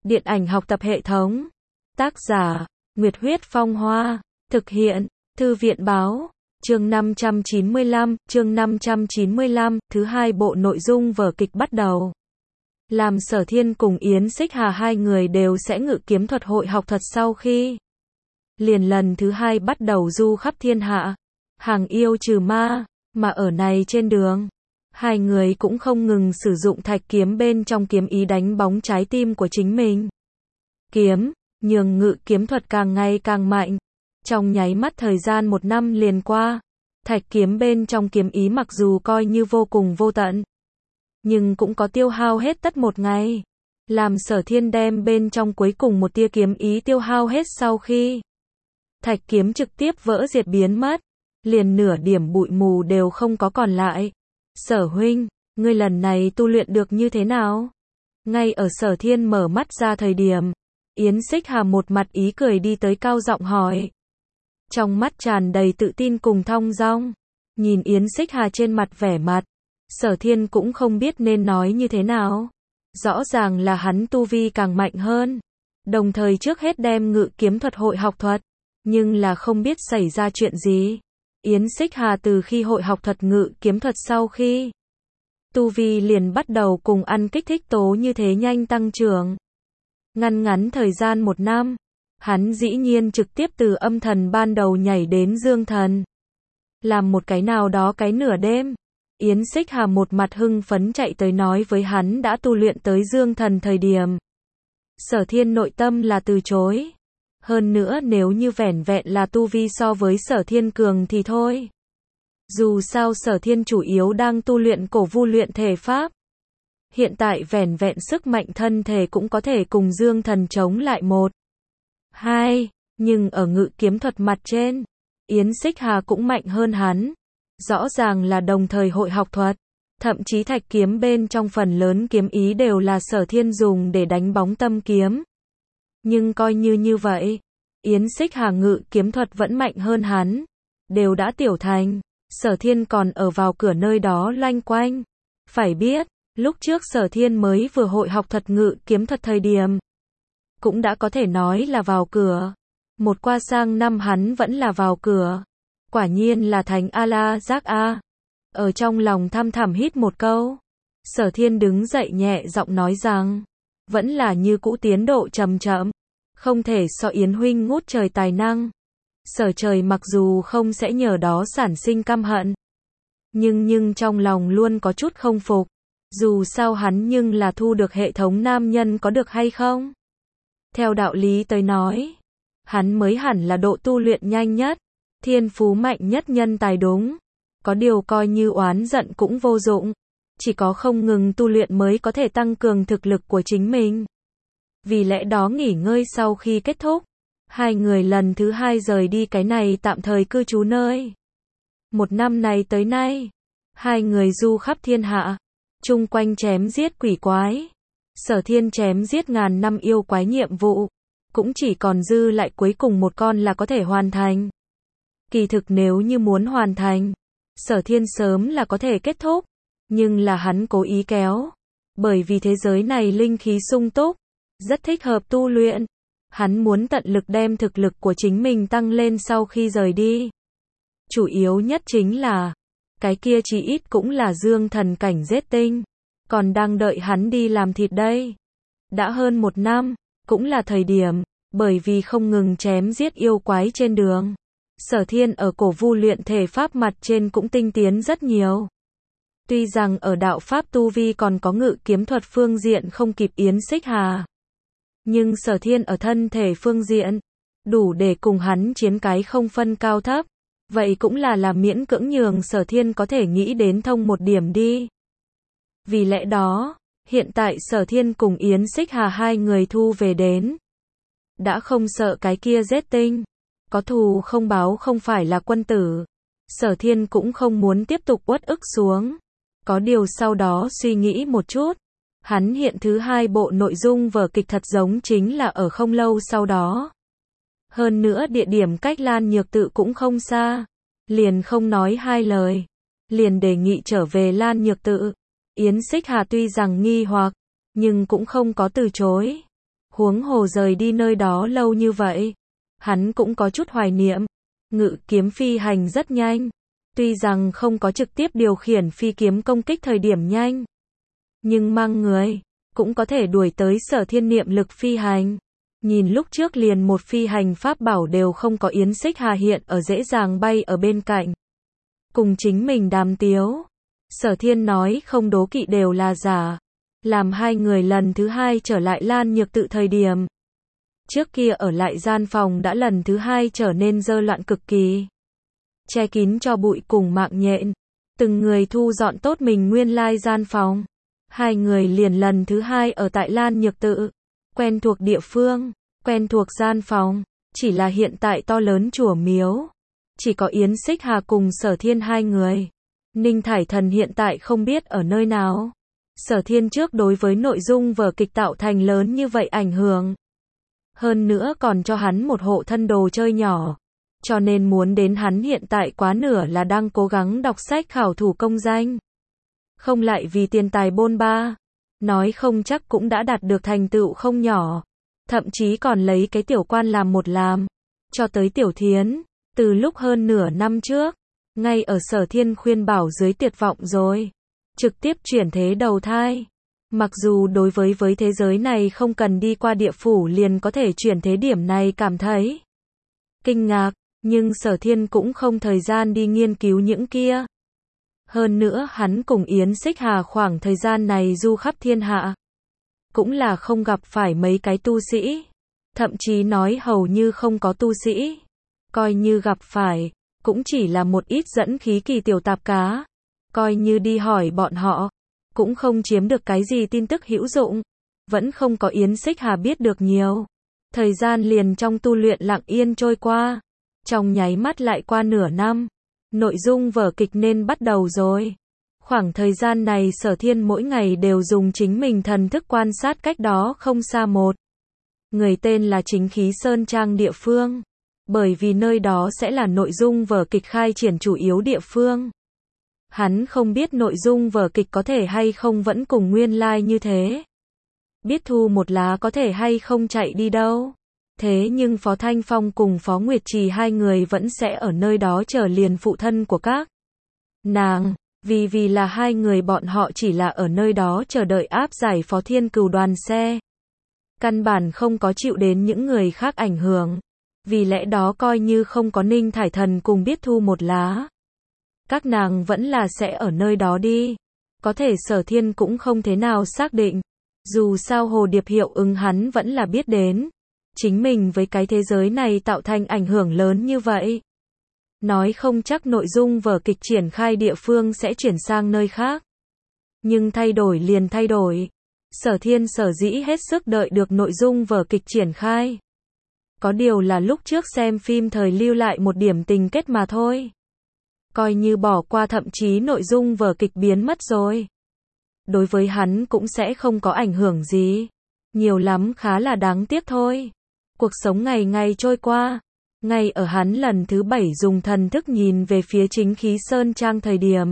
Điện ảnh học tập hệ thống. Tác giả, Nguyệt Huyết Phong Hoa. Thực hiện, Thư viện Báo. Chương 595, thứ hai bộ nội dung vở kịch bắt đầu. Làm Sở Thiên cùng Yến Xích Hà hai người đều sẽ ngự kiếm thuật hội học thuật sau khi liền lần thứ hai bắt đầu du khắp thiên hạ, hàng yêu trừ ma, mà ở này trên đường, hai người cũng không ngừng sử dụng thạch kiếm bên trong kiếm ý đánh bóng trái tim của chính mình. Kiếm, nhường ngự kiếm thuật càng ngày càng mạnh. Trong nháy mắt thời gian 1 năm liền qua, thạch kiếm bên trong kiếm ý mặc dù coi như vô cùng vô tận, nhưng cũng có tiêu hao hết tất một ngày. Làm Sở Thiên đem bên trong cuối cùng một tia kiếm ý tiêu hao hết sau khi thạch kiếm trực tiếp vỡ diệt biến mất, liền nửa điểm bụi mù đều không có còn lại. Sở huynh, ngươi lần này tu luyện được như thế nào? Ngay ở Sở Thiên mở mắt ra thời điểm, Yến Xích Hà một mặt ý cười đi tới cao giọng hỏi. Trong mắt tràn đầy tự tin cùng thong dong. Nhìn Yến Xích Hà trên mặt vẻ mặt, Sở Thiên cũng không biết nên nói như thế nào. Rõ ràng là hắn tu vi càng mạnh hơn, đồng thời trước hết đem ngự kiếm thuật hội học thuật, nhưng là không biết xảy ra chuyện gì. Yến Xích Hà từ khi hội học thuật ngự kiếm thuật sau khi tu vi liền bắt đầu cùng ăn kích thích tố như thế nhanh tăng trưởng. Ngắn thời gian 1 năm, hắn dĩ nhiên trực tiếp từ âm thần ban đầu nhảy đến dương thần. Làm một cái nào đó cái nửa đêm, Yến Xích Hà một mặt hưng phấn chạy tới nói với hắn đã tu luyện tới dương thần thời điểm. Sở Thiên nội tâm là từ chối. Hơn nữa nếu như vẻn vẹn là tu vi so với Sở Thiên cường thì thôi. Dù sao Sở Thiên chủ yếu đang tu luyện cổ vu luyện thể pháp. Hiện tại vẻn vẹn sức mạnh thân thể cũng có thể cùng dương thần chống lại 1, 2, nhưng ở ngự kiếm thuật mặt trên, Yến Xích Hà cũng mạnh hơn hắn. Rõ ràng là đồng thời hội học thuật, thậm chí thạch kiếm bên trong phần lớn kiếm ý đều là Sở Thiên dùng để đánh bóng tâm kiếm. Nhưng coi như vậy, Yến Xích Hà ngự kiếm thuật vẫn mạnh hơn hắn, đều đã tiểu thành, Sở Thiên còn ở vào cửa nơi đó loanh quanh. Phải biết, lúc trước Sở Thiên mới vừa hội học thuật ngự kiếm thuật thời điểm, cũng đã có thể nói là vào cửa. Một qua sang năm hắn vẫn là vào cửa. Quả nhiên là thành A-la giác A. Ở trong lòng thăm thẳm hít một câu. Sở Thiên đứng dậy nhẹ giọng nói rằng, vẫn là như cũ tiến độ chậm chậm, không thể so Yến huynh ngút trời tài năng. Sở Trời mặc dù không sẽ nhờ đó sản sinh căm hận, nhưng trong lòng luôn có chút không phục. Dù sao hắn nhưng là thu được hệ thống nam nhân có được hay không? Theo đạo lý tới nói, hắn mới hẳn là độ tu luyện nhanh nhất, thiên phú mạnh nhất nhân tài đúng. Có điều coi như oán giận cũng vô dụng, chỉ có không ngừng tu luyện mới có thể tăng cường thực lực của chính mình. Vì lẽ đó nghỉ ngơi sau khi kết thúc, hai người lần thứ hai rời đi cái này tạm thời cư trú nơi. 1 năm này tới nay, hai người du khắp thiên hạ, chung quanh chém giết quỷ quái. Sở Thiên chém giết ngàn năm yêu quái nhiệm vụ, cũng chỉ còn dư lại cuối cùng một con là có thể hoàn thành. Kỳ thực nếu như muốn hoàn thành, Sở Thiên sớm là có thể kết thúc, nhưng là hắn cố ý kéo, bởi vì thế giới này linh khí sung túc, rất thích hợp tu luyện. Hắn muốn tận lực đem thực lực của chính mình tăng lên sau khi rời đi. Chủ yếu nhất chính là, cái kia chí ít cũng là dương thần cảnh giết tinh, còn đang đợi hắn đi làm thịt đây. Đã hơn 1 năm, cũng là thời điểm, bởi vì không ngừng chém giết yêu quái trên đường, Sở Thiên ở cổ vu luyện thể pháp mặt trên cũng tinh tiến rất nhiều. Tuy rằng ở đạo pháp tu vi còn có ngự kiếm thuật phương diện không kịp Yến Xích Hà, nhưng Sở Thiên ở thân thể phương diện, đủ để cùng hắn chiến cái không phân cao thấp. Vậy cũng là miễn cưỡng nhường Sở Thiên có thể nghĩ đến thông một điểm đi. Vì lẽ đó, hiện tại Sở Thiên cùng Yến Xích Hà hai người thu về đến. Đã không sợ cái kia giết tinh. Có thù không báo không phải là quân tử. Sở Thiên cũng không muốn tiếp tục uất ức xuống. Có điều sau đó suy nghĩ một chút. Hắn hiện thứ hai bộ nội dung vở kịch thật giống chính là ở không lâu sau đó. Hơn nữa địa điểm cách Lan Nhược Tự cũng không xa. Liền không nói hai lời, liền đề nghị trở về Lan Nhược Tự. Yến Xích Hà tuy rằng nghi hoặc, nhưng cũng không có từ chối. Huống hồ rời đi nơi đó lâu như vậy. Hắn cũng có chút hoài niệm. Ngự kiếm phi hành rất nhanh. Tuy rằng không có trực tiếp điều khiển phi kiếm công kích thời điểm nhanh. Nhưng mang người, cũng có thể đuổi tới Sở Thiên niệm lực phi hành. Nhìn lúc trước liền một phi hành pháp bảo đều không có Yến Xích Hà hiện ở dễ dàng bay ở bên cạnh. Cùng chính mình đàm tiếu. Sở Thiên nói không đố kỵ đều là giả. Làm hai người lần thứ hai trở lại Lan Nhược Tự thời điểm. Trước kia ở lại gian phòng đã lần thứ hai trở nên dơ loạn cực kỳ. Che kín cho bụi cùng mạng nhện. Từng người thu dọn tốt mình nguyên lai gian phòng. Hai người liền lần thứ hai ở tại Lan Nhược Tự. Quen thuộc địa phương, quen thuộc gian phòng. Chỉ là hiện tại to lớn chùa miếu. Chỉ có Yến Xích Hà cùng Sở Thiên hai người. Ninh Thải Thần hiện tại không biết ở nơi nào. Sở Thiên trước đối với nội dung vở kịch tạo thành lớn như vậy ảnh hưởng. Hơn nữa còn cho hắn một hộ thân đồ chơi nhỏ. Cho nên muốn đến hắn hiện tại quá nửa là đang cố gắng đọc sách khảo thủ công danh. Không lại vì tiền tài bôn ba. Nói không chắc cũng đã đạt được thành tựu không nhỏ. Thậm chí còn lấy cái tiểu quan làm một làm. Cho tới Tiểu Thiến. Từ lúc hơn nửa năm trước. Ngay ở Sở Thiên khuyên bảo dưới tuyệt vọng rồi. Trực tiếp chuyển thế đầu thai. Mặc dù đối với thế giới này không cần đi qua địa phủ liền có thể chuyển thế điểm này cảm thấy kinh ngạc. Nhưng Sở Thiên cũng không thời gian đi nghiên cứu những kia. Hơn nữa hắn cùng Yến Xích Hà khoảng thời gian này du khắp thiên hạ. Cũng là không gặp phải mấy cái tu sĩ. Thậm chí nói hầu như không có tu sĩ. Coi như gặp phải, cũng chỉ là một ít dẫn khí kỳ tiểu tạp cá. Coi như đi hỏi bọn họ, cũng không chiếm được cái gì tin tức hữu dụng. Vẫn không có Yến Xích Hà biết được nhiều. Thời gian liền trong tu luyện lặng yên trôi qua. Trong nháy mắt lại qua nửa năm. Nội dung vở kịch nên bắt đầu rồi. Khoảng thời gian này Sở Thiên mỗi ngày đều dùng chính mình thần thức quan sát cách đó không xa một người tên là Chính Khí Sơn Trang địa phương. Bởi vì nơi đó sẽ là nội dung vở kịch khai triển chủ yếu địa phương. Hắn không biết nội dung vở kịch có thể hay không vẫn cùng nguyên lai như thế. Biết thu một lá có thể hay không chạy đi đâu. Thế nhưng Phó Thanh Phong cùng Phó Nguyệt Trì hai người vẫn sẽ ở nơi đó chờ liền phụ thân của các nàng. Vì là hai người bọn họ chỉ là ở nơi đó chờ đợi áp giải Phó Thiên Cừu đoàn xe. Căn bản không có chịu đến những người khác ảnh hưởng. Vì lẽ đó coi như không có Ninh Thải Thần cùng biết thu một lá. Các nàng vẫn là sẽ ở nơi đó đi. Có thể Sở Thiên cũng không thế nào xác định. Dù sao hồ điệp hiệu ứng hắn vẫn là biết đến. Chính mình với cái thế giới này tạo thành ảnh hưởng lớn như vậy. Nói không chắc nội dung vở kịch triển khai địa phương sẽ chuyển sang nơi khác. Nhưng thay đổi liền thay đổi. Sở Thiên sở dĩ hết sức đợi được nội dung vở kịch triển khai. Có điều là lúc trước xem phim thời lưu lại một điểm tình kết mà thôi. Coi như bỏ qua thậm chí nội dung vở kịch biến mất rồi. Đối với hắn cũng sẽ không có ảnh hưởng gì. Nhiều lắm khá là đáng tiếc thôi. Cuộc sống ngày ngày trôi qua. Ngay ở hắn lần thứ 7 dùng thần thức nhìn về phía Chính Khí Sơn Trang thời điểm.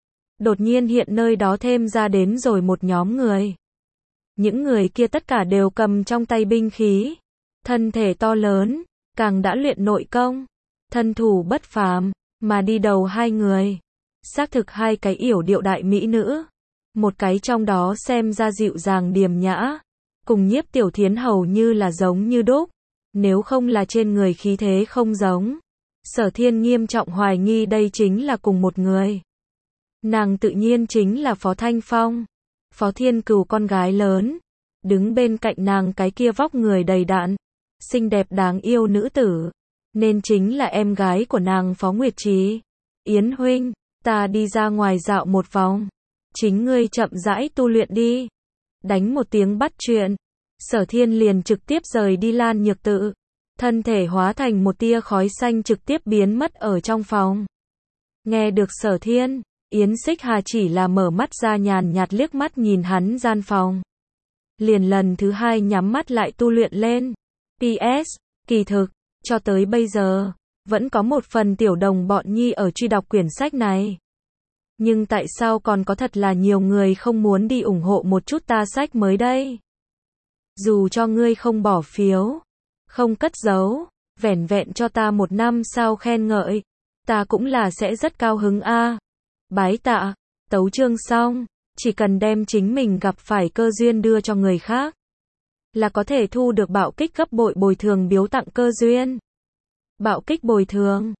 Đột nhiên hiện nơi đó thêm ra đến rồi một nhóm người. Những người kia tất cả đều cầm trong tay binh khí. Thân thể to lớn, càng đã luyện nội công. Thân thủ bất phàm, mà đi đầu hai người. Xác thực hai cái yểu điệu đại mỹ nữ. Một cái trong đó xem ra dịu dàng điềm nhã. Cùng Nhiếp Tiểu Thiến hầu như là giống như đúc. Nếu không là trên người khí thế không giống. Sở Thiên nghiêm trọng hoài nghi đây chính là cùng một người. Nàng tự nhiên chính là Phó Thanh Phong. Phó Thiên Cừu con gái lớn. Đứng bên cạnh nàng cái kia vóc người đầy đặn. Xinh đẹp đáng yêu nữ tử. Nên chính là em gái của nàng Phó Nguyệt Trì. Yến huynh, ta đi ra ngoài dạo một vòng. Chính ngươi chậm rãi tu luyện đi. Đánh một tiếng bắt chuyện. Sở Thiên liền trực tiếp rời đi Lan Nhược Tự. Thân thể hóa thành một tia khói xanh trực tiếp biến mất ở trong phòng. Nghe được Sở Thiên, Yến Xích Hà chỉ là mở mắt ra nhàn nhạt liếc mắt nhìn hắn gian phòng. Liền lần thứ hai nhắm mắt lại tu luyện lên. PS, kỳ thực, cho tới bây giờ, vẫn có một phần tiểu đồng bọn nhi ở truy đọc quyển sách này. Nhưng tại sao còn có thật là nhiều người không muốn đi ủng hộ một chút ta sách mới đây? Dù cho ngươi không bỏ phiếu, không cất giấu, vẻn vẹn cho ta 1 năm sao khen ngợi, ta cũng là sẽ rất cao hứng a. Bái tạ, tấu chương xong, chỉ cần đem chính mình gặp phải cơ duyên đưa cho người khác, là có thể thu được bạo kích gấp bội bồi thường biếu tặng cơ duyên. Bạo kích bồi thường